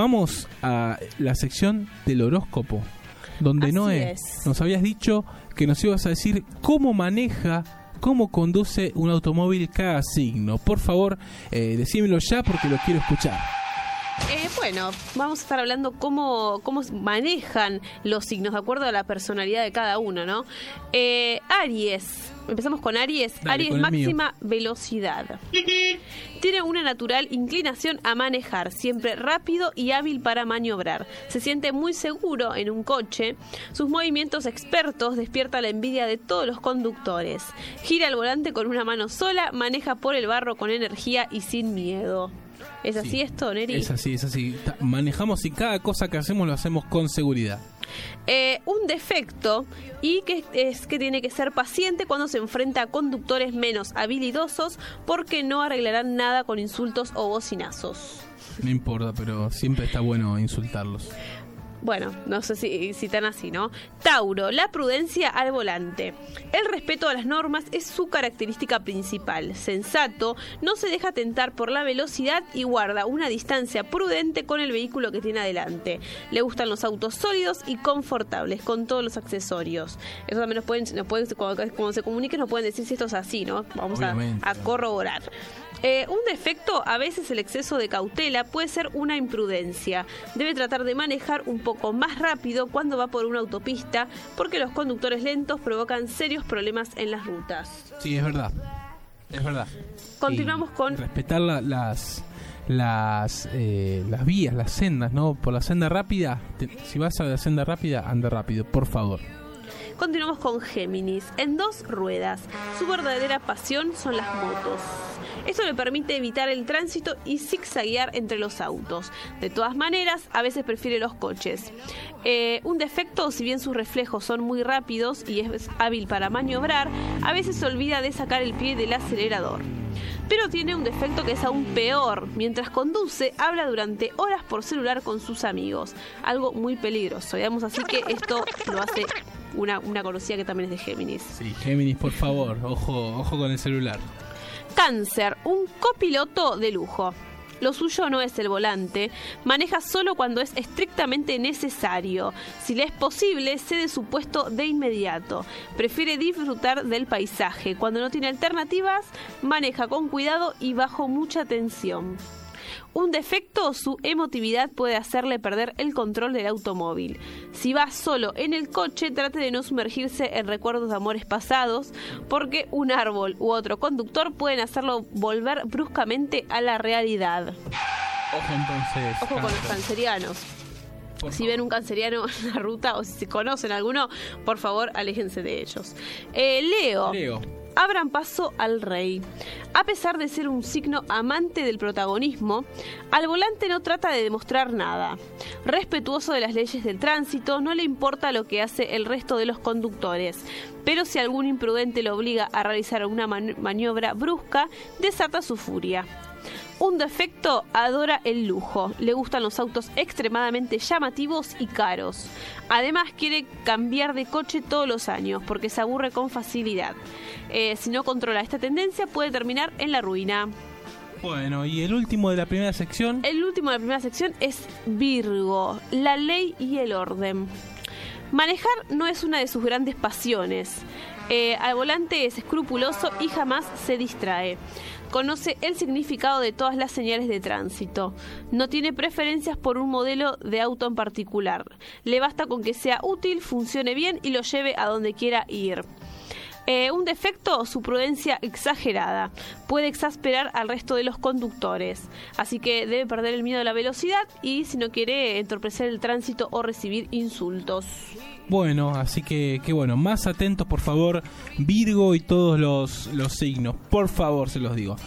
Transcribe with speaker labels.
Speaker 1: Vamos a la sección del horóscopo, donde
Speaker 2: Así
Speaker 1: Noé
Speaker 2: es.
Speaker 1: nos habías dicho que nos ibas a decir cómo conduce un automóvil cada signo. Por favor, decímelo ya porque lo quiero escuchar.
Speaker 2: Bueno, vamos a estar hablando cómo manejan los signos de acuerdo a la personalidad de cada uno, ¿no? Aries. Empezamos con Aries.
Speaker 1: Dale,
Speaker 2: Aries,
Speaker 1: con el
Speaker 2: máxima velocidad. Tiene una natural inclinación a manejar, siempre rápido y hábil para maniobrar. Se siente muy seguro en un coche. Sus movimientos expertos despiertan la envidia de todos los conductores. Gira el volante con una mano sola, maneja por el barro con energía y sin miedo. ¿Es así
Speaker 1: Sí.
Speaker 2: esto, Neri?
Speaker 1: Es así. Manejamos y cada cosa que hacemos lo hacemos con seguridad.
Speaker 2: Un defecto y que es que tiene que ser paciente cuando se enfrenta a conductores menos habilidosos porque no arreglarán nada con insultos o bocinazos.
Speaker 1: No importa, pero siempre está bueno insultarlos.
Speaker 2: Bueno, no sé si tan así, ¿no? Tauro, la prudencia al volante. El respeto a las normas es su característica principal. Sensato, no se deja tentar por la velocidad y guarda una distancia prudente con el vehículo que tiene adelante. Le gustan los autos sólidos y confortables, con todos los accesorios. Eso también nos pueden cuando se comuniquen nos pueden decir si esto es así, ¿no? Vamos a corroborar. Un defecto, a veces el exceso de cautela puede ser una imprudencia. Debe tratar de manejar un poco más rápido cuando va por una autopista, porque los conductores lentos provocan serios problemas en las rutas.
Speaker 1: Sí, es verdad.
Speaker 2: Continuamos con...
Speaker 1: respetar las vías, las sendas, ¿no? Por la senda rápida, si vas a la senda rápida, anda rápido, por favor.
Speaker 2: Continuamos con Géminis, en 2 ruedas. Su verdadera pasión son las motos. Esto le permite evitar el tránsito y zigzaguear entre los autos. De todas maneras, a veces prefiere los coches. Un defecto, si bien sus reflejos son muy rápidos y es hábil para maniobrar, a veces se olvida de sacar el pie del acelerador. Pero tiene un defecto que es aún peor. Mientras conduce, habla durante horas por celular con sus amigos. Algo muy peligroso, digamos, así que esto lo hace una conocida que también es de Géminis.
Speaker 1: Sí, Géminis, por favor, ojo con el celular.
Speaker 2: Cáncer, un copiloto de lujo. Lo suyo no es el volante, maneja solo cuando es estrictamente necesario. Si le es posible, cede su puesto de inmediato. Prefiere disfrutar del paisaje. Cuando no tiene alternativas, maneja con cuidado y bajo mucha tensión. Un defecto, su emotividad puede hacerle perder el control del automóvil. Si va solo en el coche, trate de no sumergirse en recuerdos de amores pasados, porque un árbol u otro conductor pueden hacerlo volver bruscamente a la realidad.
Speaker 1: Ojo entonces.
Speaker 2: Ojo con los cancerianos. Si ven un canceriano en la ruta o si se conocen alguno, por favor, aléjense de ellos. Leo. Abran paso al rey. A pesar de ser un signo amante del protagonismo, al volante no trata de demostrar nada. Respetuoso de las leyes del tránsito, no le importa lo que hace el resto de los conductores. Pero si algún imprudente lo obliga a realizar una maniobra brusca, desata su furia. Un defecto, adora el lujo. Le gustan los autos extremadamente llamativos y caros. Además, quiere cambiar de coche todos los años porque se aburre con facilidad. Si no controla esta tendencia, puede terminar en la ruina.
Speaker 1: Bueno, y el último de la primera sección.
Speaker 2: El último de la primera sección es Virgo, la ley y el orden. Manejar no es una de sus grandes pasiones. Al volante es escrupuloso y jamás se distrae. Conoce el significado de todas las señales de tránsito. No tiene preferencias por un modelo de auto en particular. Le basta con que sea útil, funcione bien y lo lleve a donde quiera ir. Un defecto, su prudencia exagerada. Puede exasperar al resto de los conductores. Así que debe perder el miedo a la velocidad y si no quiere entorpecer el tránsito o recibir insultos.
Speaker 1: Bueno, así que bueno, más atentos por favor, Virgo y todos los signos, por favor se los digo.